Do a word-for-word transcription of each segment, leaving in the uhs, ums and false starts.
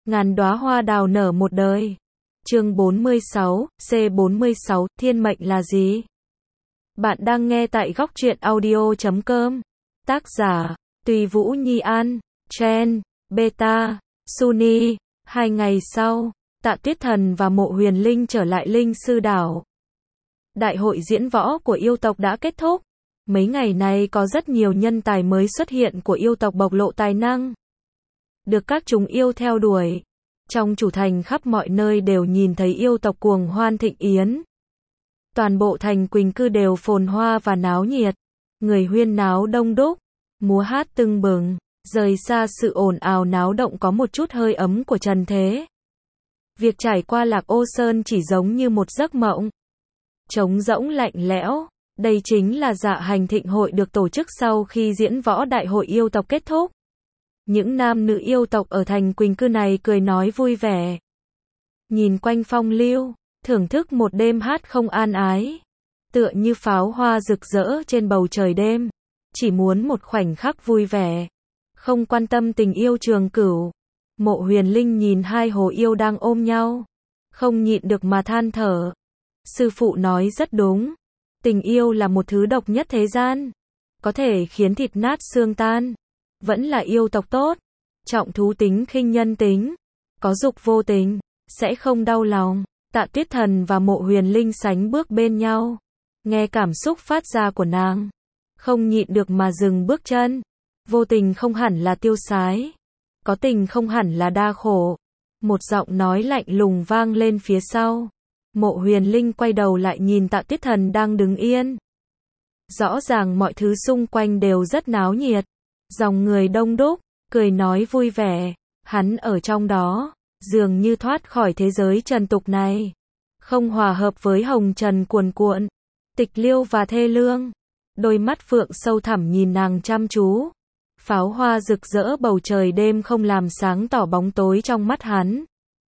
ngàn đóa hoa đào nở một đời. Chương bốn mươi sáu, C bốn mươi sáu, thiên mệnh là gì? Bạn đang nghe tại góc truyện audio chấm com. Tác giả, Tùy Vũ Nhi An, Chen, Beta, Suni. Hai ngày sau, Tạ Tuyết Thần và Mộ Huyền Linh trở lại Linh Sư Đảo. Đại hội diễn võ của yêu tộc đã kết thúc. Mấy ngày này có rất nhiều nhân tài mới xuất hiện của yêu tộc bộc lộ tài năng, được các chúng yêu theo đuổi. Trong chủ thành khắp mọi nơi đều nhìn thấy yêu tộc cuồng hoan thịnh yến. Toàn bộ thành Quỳnh Cư đều phồn hoa và náo nhiệt. Người huyên náo đông đúc, múa hát tưng bừng, rời xa sự ồn ào náo động có một chút hơi ấm của trần thế. Việc trải qua Lạc Ô Sơn chỉ giống như một giấc mộng. Trống rỗng lạnh lẽo. Đây chính là dạ hành thịnh hội được tổ chức sau khi diễn võ đại hội yêu tộc kết thúc. Những nam nữ yêu tộc ở thành Quỳnh Cư này cười nói vui vẻ, nhìn quanh phong lưu, thưởng thức một đêm hát không an ái, tựa như pháo hoa rực rỡ trên bầu trời đêm, chỉ muốn một khoảnh khắc vui vẻ, không quan tâm tình yêu trường cửu. Mộ Huyền Linh nhìn hai hồ yêu đang ôm nhau, không nhịn được mà than thở. Sư phụ nói rất đúng, tình yêu là một thứ độc nhất thế gian, có thể khiến thịt nát xương tan. Vẫn là yêu tộc tốt, trọng thú tính khinh nhân tính, có dục vô tình, sẽ không đau lòng. Tạ Tuyết Thần và Mộ Huyền Linh sánh bước bên nhau, nghe cảm xúc phát ra của nàng, không nhịn được mà dừng bước chân. Vô tình không hẳn là tiêu sái, có tình không hẳn là đa khổ. Một giọng nói lạnh lùng vang lên phía sau. Mộ Huyền Linh quay đầu lại nhìn Tạ Tuyết Thần đang đứng yên. Rõ ràng mọi thứ xung quanh đều rất náo nhiệt. Dòng người đông đúc, cười nói vui vẻ, hắn ở trong đó, dường như thoát khỏi thế giới trần tục này, không hòa hợp với hồng trần cuồn cuộn, tịch liêu và thê lương. Đôi mắt phượng sâu thẳm nhìn nàng chăm chú, pháo hoa rực rỡ bầu trời đêm không làm sáng tỏ bóng tối trong mắt hắn.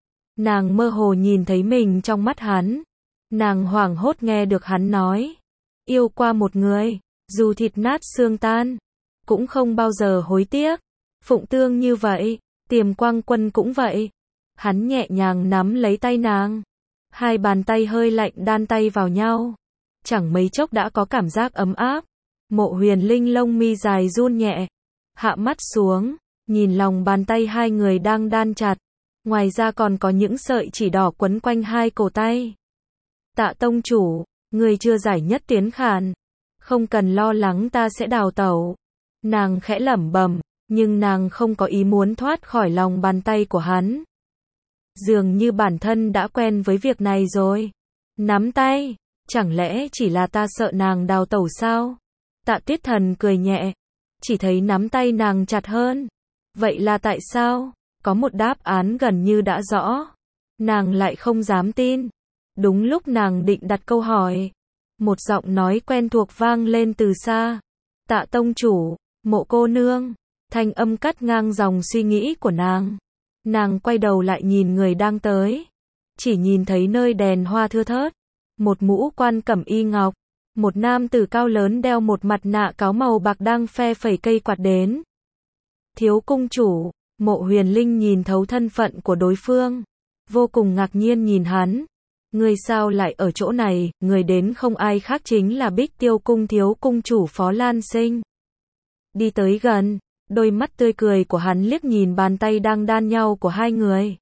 Nàng mơ hồ nhìn thấy mình trong mắt hắn, nàng hoảng hốt nghe được hắn nói, yêu qua một người, dù thịt nát xương tan, cũng không bao giờ hối tiếc. Phụng Tương như vậy, Tiềm Quang Quân cũng vậy. Hắn nhẹ nhàng nắm lấy tay nàng, hai bàn tay hơi lạnh đan tay vào nhau, chẳng mấy chốc đã có cảm giác ấm áp. Mộ Huyền Linh lông mi dài run nhẹ, hạ mắt xuống, nhìn lòng bàn tay hai người đang đan chặt, ngoài ra còn có những sợi chỉ đỏ quấn quanh hai cổ tay. Tạ tông chủ, người chưa giải nhất tiến khản, không cần lo lắng, ta sẽ đào tẩu. Nàng khẽ lẩm bẩm, nhưng nàng không có ý muốn thoát khỏi lòng bàn tay của hắn. Dường như bản thân đã quen với việc này rồi. Nắm tay, chẳng lẽ chỉ là ta sợ nàng đào tẩu sao? Tạ Tuyết Thần cười nhẹ, chỉ thấy nắm tay nàng chặt hơn. Vậy là tại sao? Có một đáp án gần như đã rõ. Nàng lại không dám tin. Đúng lúc nàng định đặt câu hỏi, một giọng nói quen thuộc vang lên từ xa. Tạ tông chủ, Mộ cô nương. Thanh âm cắt ngang dòng suy nghĩ của nàng. Nàng quay đầu lại nhìn người đang tới, chỉ nhìn thấy nơi đèn hoa thưa thớt, một mũ quan cẩm y ngọc, một nam tử cao lớn đeo một mặt nạ cáo màu bạc đang phe phẩy cây quạt đến. Thiếu cung chủ. Mộ Huyền Linh nhìn thấu thân phận của đối phương, vô cùng ngạc nhiên nhìn hắn. Người sao lại ở chỗ này? Người đến không ai khác chính là Bích Tiêu cung thiếu cung chủ Phó Lan Sinh. Đi tới gần, đôi mắt tươi cười của hắn liếc nhìn bàn tay đang đan nhau của hai người.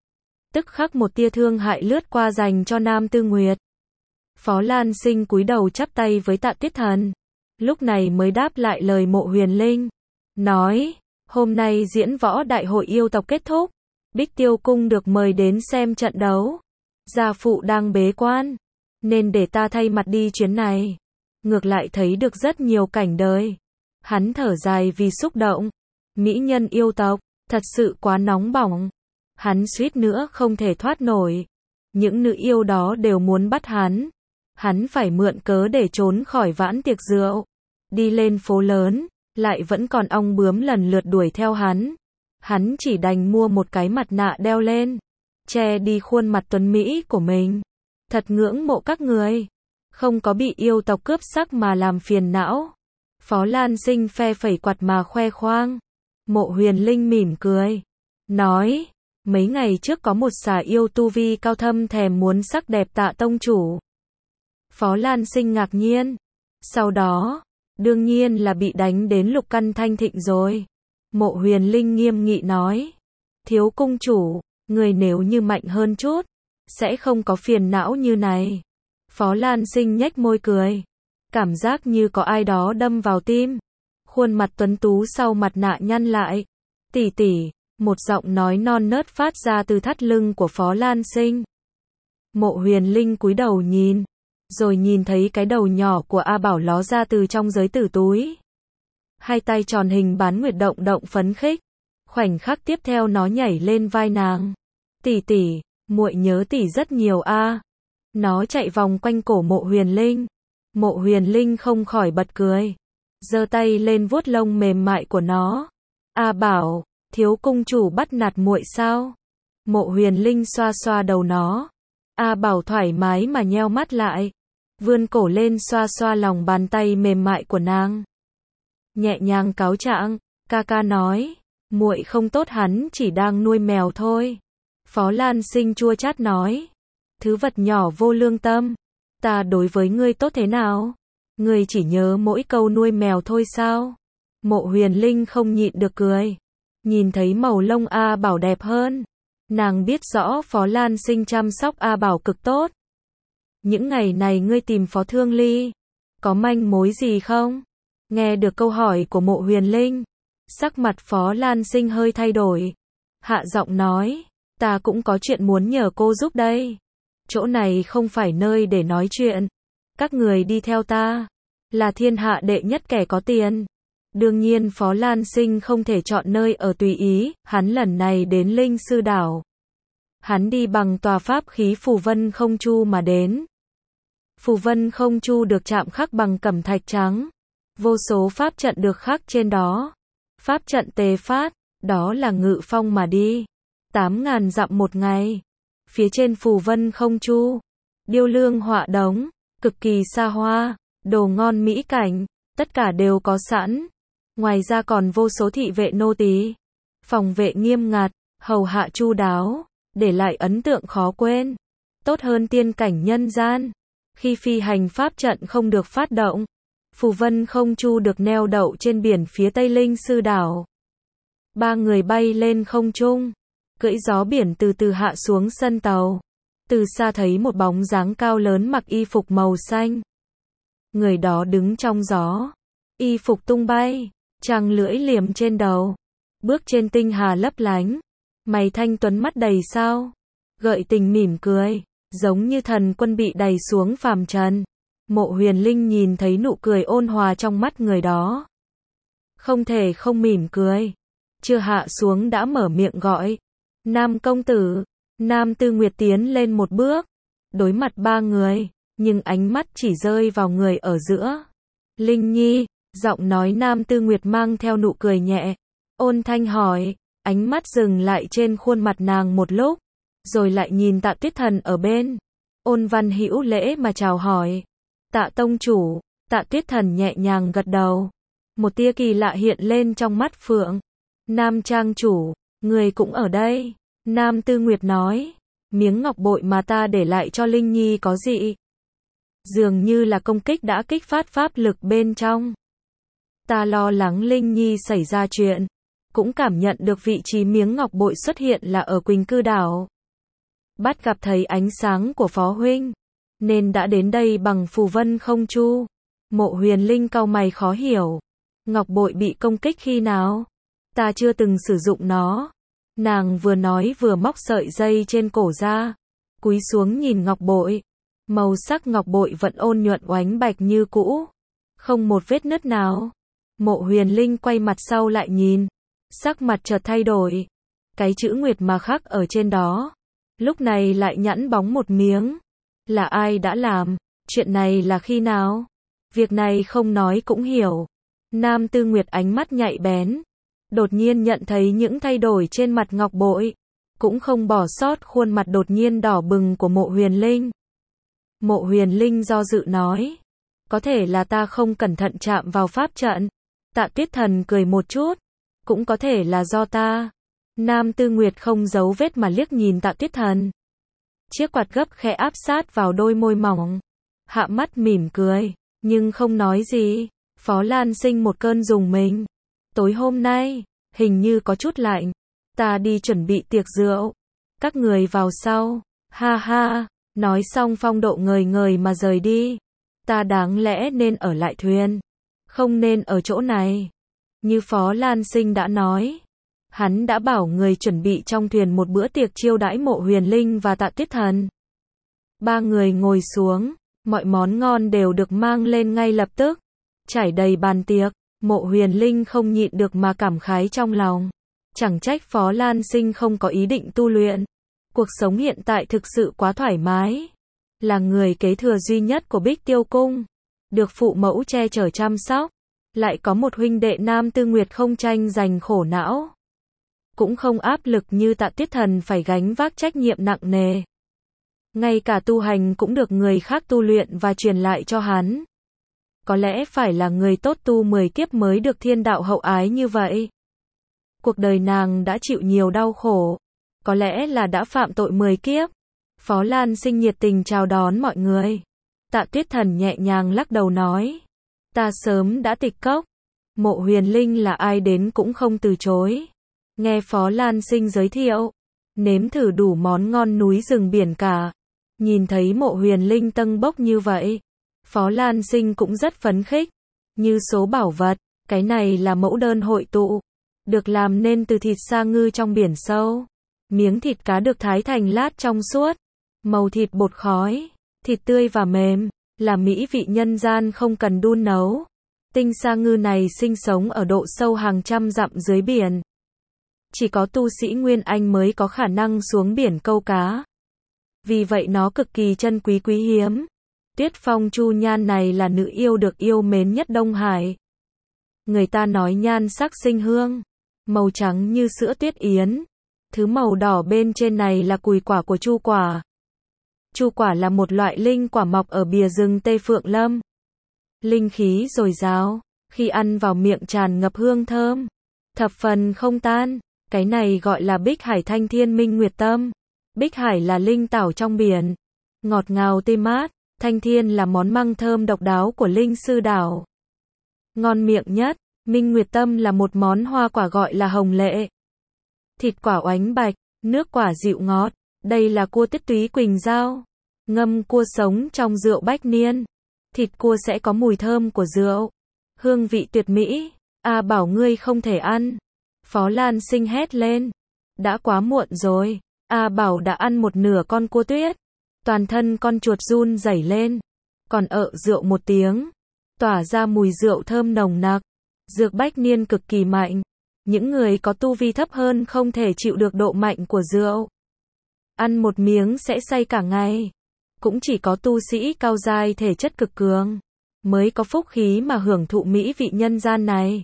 Tức khắc một tia thương hại lướt qua dành cho Nam Tư Nguyệt. Phó Lan Sinh cúi đầu chắp tay với Tạ Tuyết Thần, lúc này mới đáp lại lời Mộ Huyền Linh, nói, hôm nay diễn võ đại hội yêu tộc kết thúc, Bích Tiêu cung được mời đến xem trận đấu. Gia phụ đang bế quan, nên để ta thay mặt đi chuyến này. Ngược lại thấy được rất nhiều cảnh đời. Hắn thở dài vì xúc động. Mỹ nhân yêu tộc, thật sự quá nóng bỏng. Hắn suýt nữa không thể thoát nổi. Những nữ yêu đó đều muốn bắt hắn. Hắn phải mượn cớ để trốn khỏi vãn tiệc rượu. Đi lên phố lớn, lại vẫn còn ong bướm lần lượt đuổi theo hắn. Hắn chỉ đành mua một cái mặt nạ đeo lên, che đi khuôn mặt tuấn Mỹ của mình. Thật ngưỡng mộ các người, không có bị yêu tộc cướp sắc mà làm phiền não. Phó Lan Sinh phe phẩy quạt mà khoe khoang. Mộ Huyền Linh mỉm cười, nói, Mấy ngày trước có một xà yêu tu vi cao thâm thèm muốn sắc đẹp Tạ tông chủ. Phó Lan Sinh ngạc nhiên. Sau đó, đương nhiên là bị đánh đến lục căn thanh thịnh rồi. Mộ Huyền Linh nghiêm nghị nói. Thiếu cung chủ, người nếu như mạnh hơn chút, sẽ không có phiền não như này. Phó Lan Sinh nhếch môi cười. Cảm giác như có ai đó đâm vào tim. Khuôn mặt tuấn tú sau mặt nạ nhăn lại. Tỷ tỷ, một giọng nói non nớt phát ra từ thắt lưng của Phó Lan Sinh. Mộ Huyền Linh cúi đầu nhìn, rồi nhìn thấy cái đầu nhỏ của A Bảo ló ra từ trong giới tử túi. Hai tay tròn hình bán nguyệt động động phấn khích. Khoảnh khắc tiếp theo nó nhảy lên vai nàng. Tỷ tỷ, muội nhớ tỷ rất nhiều a. Nó chạy vòng quanh cổ Mộ Huyền Linh. Mộ Huyền Linh không khỏi bật cười, giơ tay lên vuốt lông mềm mại của nó. A Bảo, thiếu cung chủ bắt nạt muội sao? Mộ Huyền Linh xoa xoa đầu nó. A Bảo thoải mái mà nheo mắt lại, vươn cổ lên xoa xoa lòng bàn tay mềm mại của nàng. Nhẹ nhàng cáo trạng, ca ca nói, muội không tốt, hắn chỉ đang nuôi mèo thôi. Phó Lan Sinh chua chát nói, thứ vật nhỏ vô lương tâm, ta đối với ngươi tốt thế nào? Ngươi chỉ nhớ mỗi câu nuôi mèo thôi sao? Mộ Huyền Linh không nhịn được cười. Nhìn thấy màu lông A Bảo đẹp hơn, nàng biết rõ Phó Lan Sinh chăm sóc A Bảo cực tốt. Những ngày này ngươi tìm Phó Thương Ly, có manh mối gì không? Nghe được câu hỏi của Mộ Huyền Linh, sắc mặt Phó Lan Sinh hơi thay đổi. Hạ giọng nói, ta cũng có chuyện muốn nhờ cô giúp đây. Chỗ này không phải nơi để nói chuyện. Các người đi theo ta, là thiên hạ đệ nhất kẻ có tiền. Đương nhiên Phó Lan Sinh không thể chọn nơi ở tùy ý, hắn lần này đến Linh Sư Đảo. Hắn đi bằng tòa pháp khí Phù Vân Không Chu mà đến. Phù Vân Không Chu được chạm khắc bằng cẩm thạch trắng. Vô số pháp trận được khắc trên đó. Pháp trận tề phát, đó là ngự phong mà đi. Tám ngàn dặm một ngày. Phía trên Phù Vân Không Chu, điêu lương họa đống, cực kỳ xa hoa, đồ ngon mỹ cảnh, tất cả đều có sẵn. Ngoài ra còn vô số thị vệ nô tỳ, phòng vệ nghiêm ngặt, hầu hạ chu đáo, để lại ấn tượng khó quên. Tốt hơn tiên cảnh nhân gian. Khi phi hành pháp trận không được phát động, Phù Vân Không Chu được neo đậu trên biển phía Tây Linh Sư Đảo. Ba người bay lên không trung, cưỡi gió biển từ từ hạ xuống sân tàu. Từ xa thấy một bóng dáng cao lớn mặc y phục màu xanh. Người đó đứng trong gió, y phục tung bay, trăng lưỡi liềm trên đầu, bước trên tinh hà lấp lánh, mày thanh tuấn mắt đầy sao, gợi tình mỉm cười, giống như thần quân bị đày xuống phàm trần. Mộ Huyền Linh nhìn thấy nụ cười ôn hòa trong mắt người đó, không thể không mỉm cười. Chưa hạ xuống đã mở miệng gọi, Nam công tử. Nam Tư Nguyệt tiến lên một bước, đối mặt ba người, nhưng ánh mắt chỉ rơi vào người ở giữa. Linh Nhi, giọng nói Nam Tư Nguyệt mang theo nụ cười nhẹ, ôn thanh hỏi, ánh mắt dừng lại trên khuôn mặt nàng một lúc, rồi lại nhìn Tạ Tuyết Thần ở bên. Ôn Văn hữu lễ mà chào hỏi, Tạ tông chủ. Tạ Tuyết Thần nhẹ nhàng gật đầu, một tia kỳ lạ hiện lên trong mắt phượng. Nam trang chủ, người cũng ở đây. Nam Tư Nguyệt nói, miếng ngọc bội mà ta để lại cho Linh Nhi có gì? Dường như là công kích đã kích phát pháp lực bên trong. Ta lo lắng Linh Nhi xảy ra chuyện, cũng cảm nhận được vị trí miếng ngọc bội xuất hiện là ở Quỳnh Cư Đảo. Bắt gặp thấy ánh sáng của Phó huynh, nên đã đến đây bằng Phù Vân Không Chu. Mộ Huyền Linh cau mày khó hiểu, ngọc bội bị công kích khi nào? Ta chưa từng sử dụng nó. Nàng vừa nói vừa móc sợi dây trên cổ ra, cúi xuống nhìn ngọc bội. Màu sắc ngọc bội vẫn ôn nhuận oánh bạch như cũ, không một vết nứt nào. Mộ Huyền Linh quay mặt sau lại nhìn, sắc mặt chợt thay đổi. Cái chữ Nguyệt mà khắc ở trên đó, lúc này lại nhẵn bóng một miếng. Là ai đã làm? Chuyện này là khi nào? Việc này không nói cũng hiểu. Nam Tư Nguyệt ánh mắt nhạy bén, đột nhiên nhận thấy những thay đổi trên mặt ngọc bội, cũng không bỏ sót khuôn mặt đột nhiên đỏ bừng của Mộ Huyền Linh. Mộ Huyền Linh do dự nói, có thể là ta không cẩn thận chạm vào pháp trận. Tạ Tuyết Thần cười một chút, cũng có thể là do ta. Nam Tư Nguyệt không giấu vết mà liếc nhìn Tạ Tuyết Thần. Chiếc quạt gấp khẽ áp sát vào đôi môi mỏng. Hạ mắt mỉm cười, nhưng không nói gì. Phó Lan Sinh một cơn rùng mình. Tối hôm nay, hình như có chút lạnh. Ta đi chuẩn bị tiệc rượu. Các người vào sau. Ha ha, nói xong phong độ ngời ngời mà rời đi. Ta đáng lẽ nên ở lại thuyền. Không nên ở chỗ này. Như Phó Lan Sinh đã nói. Hắn đã bảo người chuẩn bị trong thuyền một bữa tiệc chiêu đãi Mộ Huyền Linh và Tạ Tuyết Thần. Ba người ngồi xuống. Mọi món ngon đều được mang lên ngay lập tức. Trải đầy bàn tiệc. Mộ Huyền Linh không nhịn được mà cảm khái trong lòng. Chẳng trách Phó Lan Sinh không có ý định tu luyện. Cuộc sống hiện tại thực sự quá thoải mái. Là người kế thừa duy nhất của Bích Tiêu Cung. Được phụ mẫu che chở chăm sóc. Lại có một huynh đệ Nam Tư Nguyệt không tranh giành khổ não. Cũng không áp lực như Tạ Tuyết Thần phải gánh vác trách nhiệm nặng nề. Ngay cả tu hành cũng được người khác tu luyện và truyền lại cho hắn. Có lẽ phải là người tốt tu mười kiếp mới được thiên đạo hậu ái như vậy. Cuộc đời nàng đã chịu nhiều đau khổ. Có lẽ là đã phạm tội mười kiếp. Phó Lan Sinh nhiệt tình chào đón mọi người. Tạ Tuyết Thần nhẹ nhàng lắc đầu nói. Ta sớm đã tịch cốc. Mộ Huyền Linh là ai đến cũng không từ chối. Nghe Phó Lan Sinh giới thiệu. Nếm thử đủ món ngon núi rừng biển cả. Nhìn thấy Mộ Huyền Linh tâng bốc như vậy. Phó Lan Sinh cũng rất phấn khích. Như số bảo vật. Cái này là mẫu đơn hội tụ. Được làm nên từ thịt sa ngư trong biển sâu. Miếng thịt cá được thái thành lát trong suốt. Màu thịt bột khói. Thịt tươi và mềm. Là mỹ vị nhân gian không cần đun nấu. Tinh sa ngư này sinh sống ở độ sâu hàng trăm dặm dưới biển. Chỉ có tu sĩ Nguyên Anh mới có khả năng xuống biển câu cá. Vì vậy nó cực kỳ chân quý quý hiếm. Tuyết Phong Chu Nhan này là nữ yêu được yêu mến nhất Đông Hải. Người ta nói nhan sắc sinh hương. Màu trắng như sữa tuyết yến. Thứ màu đỏ bên trên này là cùi quả của chu quả. Chu quả là một loại linh quả mọc ở bìa rừng Tây Phượng Lâm. Linh khí dồi dào, khi ăn vào miệng tràn ngập hương thơm, thập phần không tan. Cái này gọi là Bích Hải Thanh Thiên Minh Nguyệt Tâm. Bích Hải là linh tảo trong biển, ngọt ngào tươi mát. Thanh Thiên là món măng thơm độc đáo của linh sư đảo. Ngon miệng nhất, Minh Nguyệt Tâm là một món hoa quả gọi là hồng lệ. Thịt quả oánh bạch, nước quả dịu ngọt. Đây là cua tiết túy quỳnh dao. Ngâm cua sống trong rượu bách niên. Thịt cua sẽ có mùi thơm của rượu. Hương vị tuyệt mỹ. A bảo ngươi không thể ăn. Phó Lan Sinh hét lên. Đã quá muộn rồi. A bảo đã ăn một nửa con cua tuyết. Toàn thân con chuột run rẩy lên. Còn ợ rượu một tiếng. Tỏa ra mùi rượu thơm nồng nặc. Dược bách niên cực kỳ mạnh. Những người có tu vi thấp hơn không thể chịu được độ mạnh của rượu. Ăn một miếng sẽ say cả ngày. Cũng chỉ có tu sĩ cao giai thể chất cực cường mới có phúc khí mà hưởng thụ mỹ vị nhân gian này.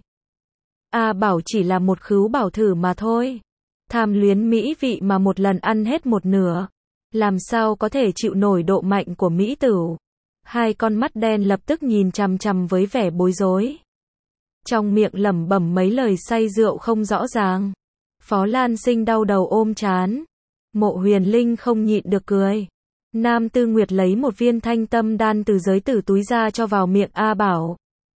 A bảo chỉ là một khứu bảo thử mà thôi. Tham luyến mỹ vị mà một lần ăn hết một nửa. Làm sao có thể chịu nổi độ mạnh của mỹ tửu. Hai con mắt đen lập tức nhìn chằm chằm với vẻ bối rối. Trong miệng lẩm bẩm mấy lời say rượu không rõ ràng. Phó Lan Sinh đau đầu ôm trán. Mộ Huyền Linh không nhịn được cười. Nam Tư Nguyệt lấy một viên thanh tâm đan từ giới tử túi ra cho vào miệng A Bảo.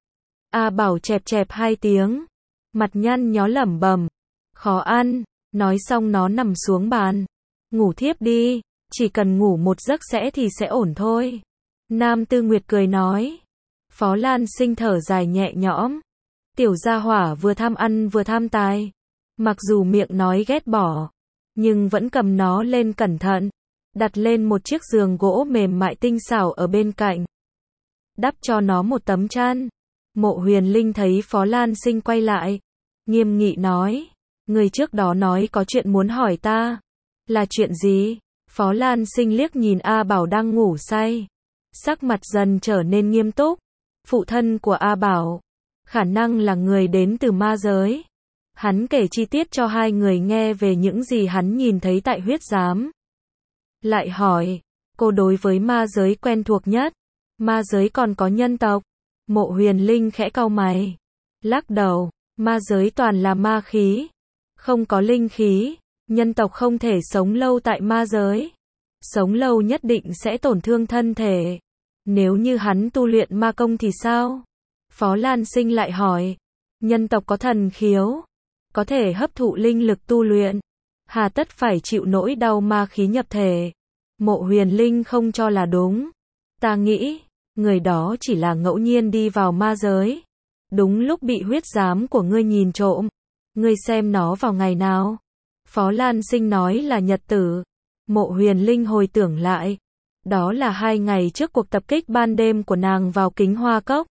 A Bảo chẹp chẹp hai tiếng. Mặt nhăn nhó lẩm bẩm. Khó ăn. Nói xong nó nằm xuống bàn. Ngủ thiếp đi. Chỉ cần ngủ một giấc sẽ thì sẽ ổn thôi. Nam Tư Nguyệt cười nói. Phó Lan Sinh thở dài nhẹ nhõm. Tiểu gia hỏa vừa tham ăn vừa tham tài. Mặc dù miệng nói ghét bỏ. Nhưng vẫn cầm nó lên cẩn thận. Đặt lên một chiếc giường gỗ mềm mại tinh xảo ở bên cạnh. Đắp cho nó một tấm chăn. Mộ Huyền Linh thấy Phó Lan Sinh quay lại. Nghiêm nghị nói. Người trước đó nói có chuyện muốn hỏi ta. Là chuyện gì? Phó Lan Sinh liếc nhìn A Bảo đang ngủ say. Sắc mặt dần trở nên nghiêm túc. Phụ thân của A Bảo. Khả năng là người đến từ ma giới. Hắn kể chi tiết cho hai người nghe về những gì hắn nhìn thấy tại huyết giám. Lại hỏi, cô đối với ma giới quen thuộc nhất. Ma giới còn có nhân tộc. Mộ Huyền Linh khẽ cau mày. Lắc đầu, ma giới toàn là ma khí. Không có linh khí, nhân tộc không thể sống lâu tại ma giới. Sống lâu nhất định sẽ tổn thương thân thể. Nếu như hắn tu luyện ma công thì sao? Phó Lan Sinh lại hỏi. Nhân tộc có thần khiếu, có thể hấp thụ linh lực tu luyện, hà tất phải chịu nỗi đau ma khí nhập thể. Mộ Huyền Linh không cho là đúng. Ta nghĩ, người đó chỉ là ngẫu nhiên đi vào ma giới. Đúng lúc bị huyết giám của ngươi nhìn trộm. Ngươi xem nó vào ngày nào? Phó Lan Sinh nói là nhật tử. Mộ Huyền Linh hồi tưởng lại. Đó là hai ngày trước cuộc tập kích ban đêm của nàng vào Kính Hoa Cốc.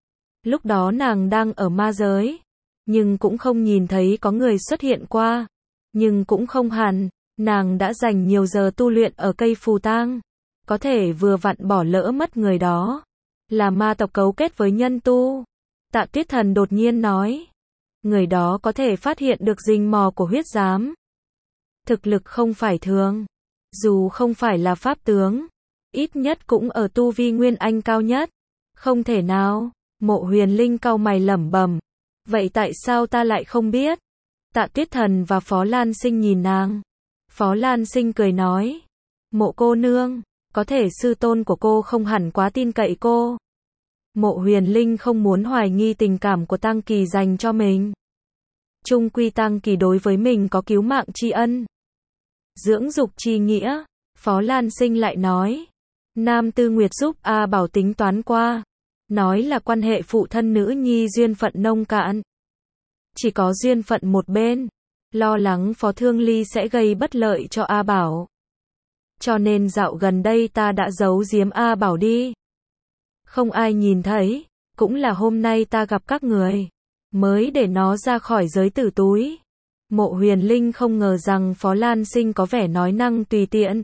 Lúc đó nàng đang ở ma giới, nhưng cũng không nhìn thấy có người xuất hiện qua. Nhưng cũng không hẳn, nàng đã dành nhiều giờ tu luyện ở cây phù tang. Có thể vừa vặn bỏ lỡ mất người đó. Là ma tộc cấu kết với nhân tu. Tạ Tuyết Thần đột nhiên nói. Người đó có thể phát hiện được rình mò của huyết giám. Thực lực không phải thường. Dù không phải là pháp tướng, ít nhất cũng ở tu vi Nguyên Anh cao nhất. Không thể nào. Mộ Huyền Linh cau mày lẩm bẩm. Vậy tại sao ta lại không biết? Tạ Tuyết Thần và Phó Lan Sinh nhìn nàng. Phó Lan Sinh cười nói. Mộ cô nương, có thể sư tôn của cô không hẳn quá tin cậy cô. Mộ Huyền Linh không muốn hoài nghi tình cảm của Tăng Kỳ dành cho mình. Chung quy Tăng Kỳ đối với mình có cứu mạng tri ân, dưỡng dục tri nghĩa. Phó Lan Sinh lại nói. Nam Tư Nguyệt giúp A Bảo tính toán qua. Nói là quan hệ phụ thân nữ nhi duyên phận nông cạn. Chỉ có duyên phận một bên. Lo lắng Phó Thương Ly sẽ gây bất lợi cho A Bảo. Cho nên dạo gần đây ta đã giấu giếm A Bảo đi. Không ai nhìn thấy. Cũng là hôm nay ta gặp các người, mới để nó ra khỏi giới tử túi. Mộ Huyền Linh không ngờ rằng Phó Lan Sinh có vẻ nói năng tùy tiện.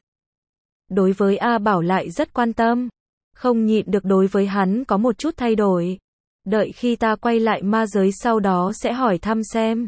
Đối với A Bảo lại rất quan tâm. Không nhịn được đối với hắn có một chút thay đổi. Đợi khi ta quay lại ma giới sau đó sẽ hỏi thăm xem.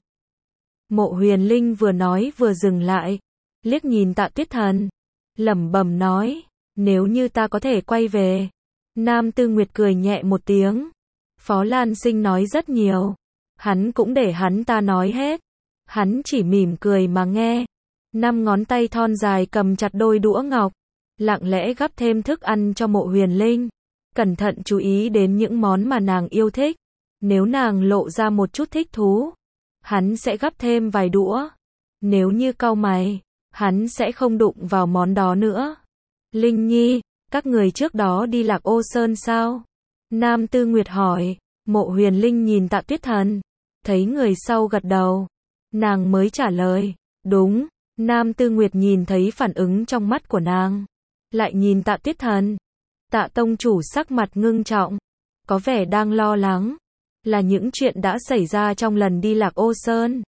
Mộ Huyền Linh vừa nói vừa dừng lại. Liếc nhìn Tạ Tuyết Thần. Lẩm bẩm nói. Nếu như ta có thể quay về. Nam Tư Nguyệt cười nhẹ một tiếng. Phó Lan Sinh nói rất nhiều. Hắn cũng để hắn ta nói hết. Hắn chỉ mỉm cười mà nghe. Năm ngón tay thon dài cầm chặt đôi đũa ngọc. Lặng lẽ gắp thêm thức ăn cho Mộ Huyền Linh. Cẩn thận chú ý đến những món mà nàng yêu thích. Nếu nàng lộ ra một chút thích thú, hắn sẽ gắp thêm vài đũa. Nếu như cau mày, hắn sẽ không đụng vào món đó nữa. Linh Nhi, các người trước đó đi Lạc Ô Sơn sao? Nam Tư Nguyệt hỏi. Mộ Huyền Linh nhìn Tạ Tuyết Thần. Thấy người sau gật đầu. Nàng mới trả lời. Đúng. Nam Tư Nguyệt nhìn thấy phản ứng trong mắt của nàng. Lại nhìn Tạ Tuyết Thần. Tạ tông chủ sắc mặt ngưng trọng. Có vẻ đang lo lắng. Là những chuyện đã xảy ra trong lần đi Lạc Ô Sơn.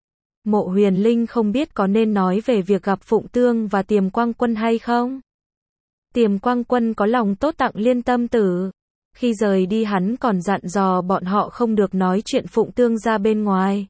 Mộ Huyền Linh không biết có nên nói về việc gặp Phụng Tương và Tiềm Quang Quân hay không. Tiềm Quang Quân có lòng tốt tặng Liên Tâm Tử. Khi rời đi hắn còn dặn dò bọn họ không được nói chuyện Phụng Tương ra bên ngoài.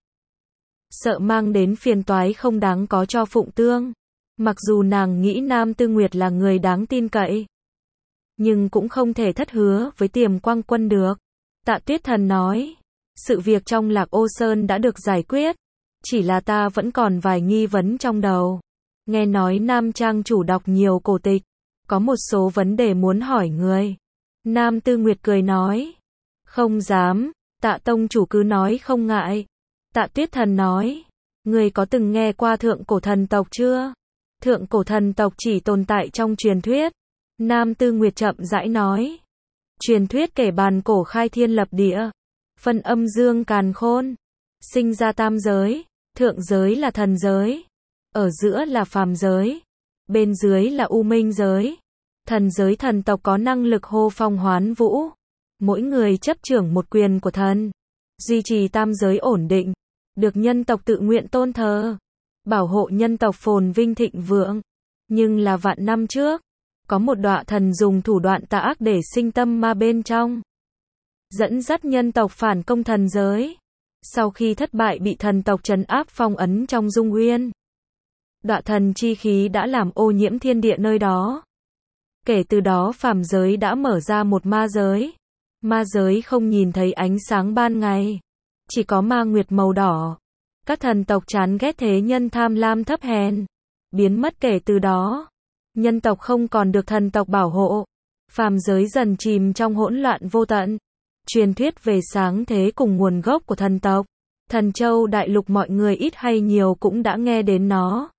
Sợ mang đến phiền toái không đáng có cho Phụng Tương. Mặc dù nàng nghĩ Nam Tư Nguyệt là người đáng tin cậy, nhưng cũng không thể thất hứa với Tiềm Quang Quân được. Tạ Tuyết Thần nói. Sự việc trong Lạc Ô Sơn đã được giải quyết. Chỉ là ta vẫn còn vài nghi vấn trong đầu. Nghe nói Nam Trang chủ đọc nhiều cổ tịch. Có một số vấn đề muốn hỏi người. Nam Tư Nguyệt cười nói. Không dám. Tạ tông chủ cứ nói không ngại. Tạ Tuyết Thần nói. Người có từng nghe qua thượng cổ thần tộc chưa? Thượng cổ thần tộc chỉ tồn tại trong truyền thuyết. Nam Tư Nguyệt chậm rãi nói. Truyền thuyết kể bàn cổ khai thiên lập địa. Phân âm dương càn khôn. Sinh ra tam giới. Thượng giới là thần giới. Ở giữa là phàm giới. Bên dưới là u minh giới. Thần giới thần tộc có năng lực hô phong hoán vũ. Mỗi người chấp trưởng một quyền của thần. Duy trì tam giới ổn định. Được nhân tộc tự nguyện tôn thờ. Bảo hộ nhân tộc phồn vinh thịnh vượng. Nhưng là vạn năm trước, có một đọa thần dùng thủ đoạn tà ác để sinh tâm ma bên trong. Dẫn dắt nhân tộc phản công thần giới. Sau khi thất bại bị thần tộc trấn áp phong ấn trong Dung Uyên. Đọa thần chi khí đã làm ô nhiễm thiên địa nơi đó. Kể từ đó phàm giới đã mở ra một ma giới. Ma giới không nhìn thấy ánh sáng ban ngày. Chỉ có ma nguyệt màu đỏ. Các thần tộc chán ghét thế nhân tham lam thấp hèn, biến mất kể từ đó. Nhân tộc không còn được thần tộc bảo hộ, phàm giới dần chìm trong hỗn loạn vô tận. Truyền thuyết về sáng thế cùng nguồn gốc của thần tộc, Thần Châu đại lục mọi người ít hay nhiều cũng đã nghe đến nó.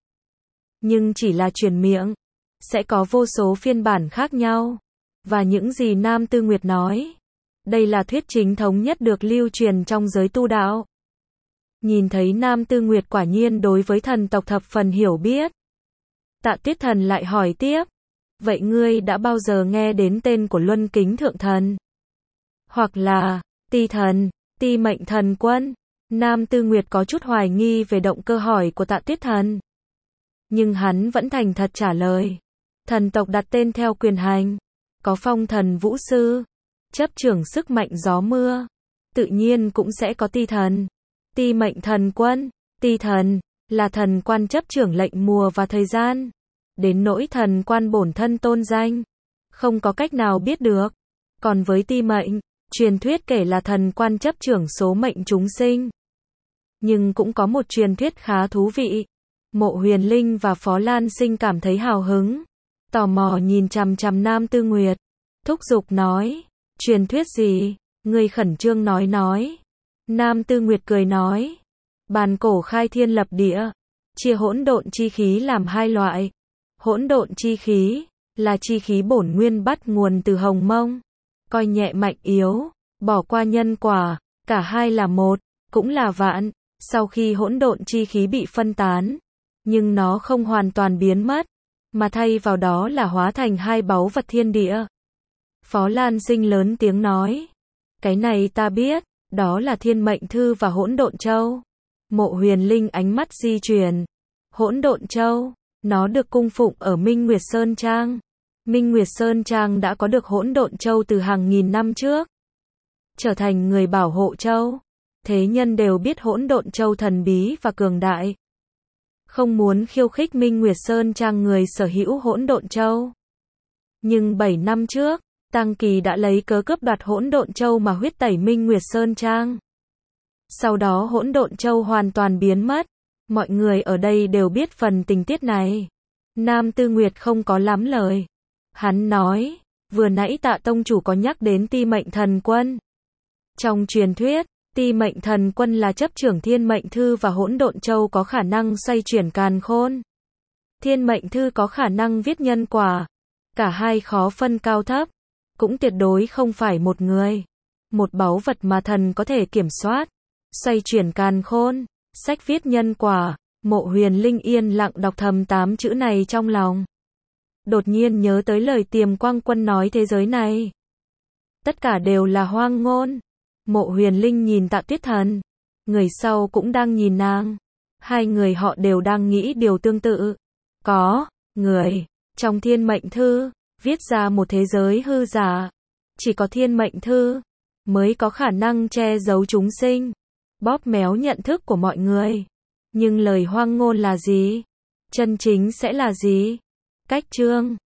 Nhưng chỉ là truyền miệng, sẽ có vô số phiên bản khác nhau. Và những gì Nam Tư Nguyệt nói, đây là thuyết chính thống nhất được lưu truyền trong giới tu đạo. Nhìn thấy Nam Tư Nguyệt quả nhiên đối với thần tộc thập phần hiểu biết. Tạ Tuyết Thần lại hỏi tiếp, vậy ngươi đã bao giờ nghe đến tên của Luân Kính Thượng Thần? Hoặc là, Ti Thần, Ti Mệnh Thần Quân? Nam Tư Nguyệt có chút hoài nghi về động cơ hỏi của Tạ Tuyết Thần. Nhưng hắn vẫn thành thật trả lời. Thần tộc đặt tên theo quyền hành. Có phong thần vũ sư, chấp trưởng sức mạnh gió mưa. Tự nhiên cũng sẽ có Ti Thần, Ti Mệnh Thần Quân. Ti Thần là thần quan chấp trưởng lệnh mùa và thời gian. Đến nỗi thần quan bổn thân tôn danh, không có cách nào biết được. Còn với Ti Mệnh, truyền thuyết kể là thần quan chấp trưởng số mệnh chúng sinh. Nhưng cũng có một truyền thuyết khá thú vị. Mộ Huyền Linh và Phó Lan Sinh cảm thấy hào hứng, tò mò nhìn chằm chằm Nam Tư Nguyệt, thúc giục nói, truyền thuyết gì? Người khẩn trương nói nói. Nam Tư Nguyệt cười nói, bàn cổ khai thiên lập địa, chia hỗn độn chi khí làm hai loại. Hỗn độn chi khí là chi khí bổn nguyên bắt nguồn từ hồng mông, coi nhẹ mạnh yếu, bỏ qua nhân quả, cả hai là một, cũng là vạn. Sau khi hỗn độn chi khí bị phân tán, nhưng nó không hoàn toàn biến mất, mà thay vào đó là hóa thành hai báu vật thiên địa. Phó Lan Sinh lớn tiếng nói, cái này ta biết, đó là Thiên Mệnh Thư và Hỗn Độn Châu. Mộ Huyền Linh ánh mắt di chuyển. Hỗn Độn Châu, nó được cung phụng ở Minh Nguyệt Sơn Trang. Minh Nguyệt Sơn Trang đã có được Hỗn Độn Châu từ hàng nghìn năm trước, trở thành người bảo hộ châu. Thế nhân đều biết Hỗn Độn Châu thần bí và cường đại. Không muốn khiêu khích Minh Nguyệt Sơn Trang người sở hữu Hỗn Độn Châu. Nhưng bảy năm trước, Tăng Kỳ đã lấy cớ cướp đoạt Hỗn Độn Châu mà huyết tẩy Minh Nguyệt Sơn Trang. Sau đó Hỗn Độn Châu hoàn toàn biến mất. Mọi người ở đây đều biết phần tình tiết này. Nam Tư Nguyệt không có lắm lời. Hắn nói, vừa nãy Tạ tông chủ có nhắc đến Ti Mệnh Thần Quân. Trong truyền thuyết, Ti Mệnh Thần Quân là chấp trưởng Thiên Mệnh Thư và Hỗn Độn Châu, có khả năng xoay chuyển càn khôn. Thiên Mệnh Thư có khả năng viết nhân quả. Cả hai khó phân cao thấp, cũng tuyệt đối không phải một người. Một báu vật mà thần có thể kiểm soát. Xoay chuyển càn khôn, sách viết nhân quả. Mộ Huyền Linh yên lặng đọc thầm tám chữ này trong lòng. Đột nhiên nhớ tới lời Tiềm Quang Quân nói thế giới này, tất cả đều là hoang ngôn. Mộ Huyền Linh nhìn Tạ Tuyết Thần, người sau cũng đang nhìn nàng. Hai người họ đều đang nghĩ điều tương tự. Có người trong Thiên Mệnh Thư viết ra một thế giới hư giả. Chỉ có Thiên Mệnh Thư mới có khả năng che giấu chúng sinh, bóp méo nhận thức của mọi người. Nhưng lời hoang ngôn là gì? Chân chính sẽ là gì? Cách chương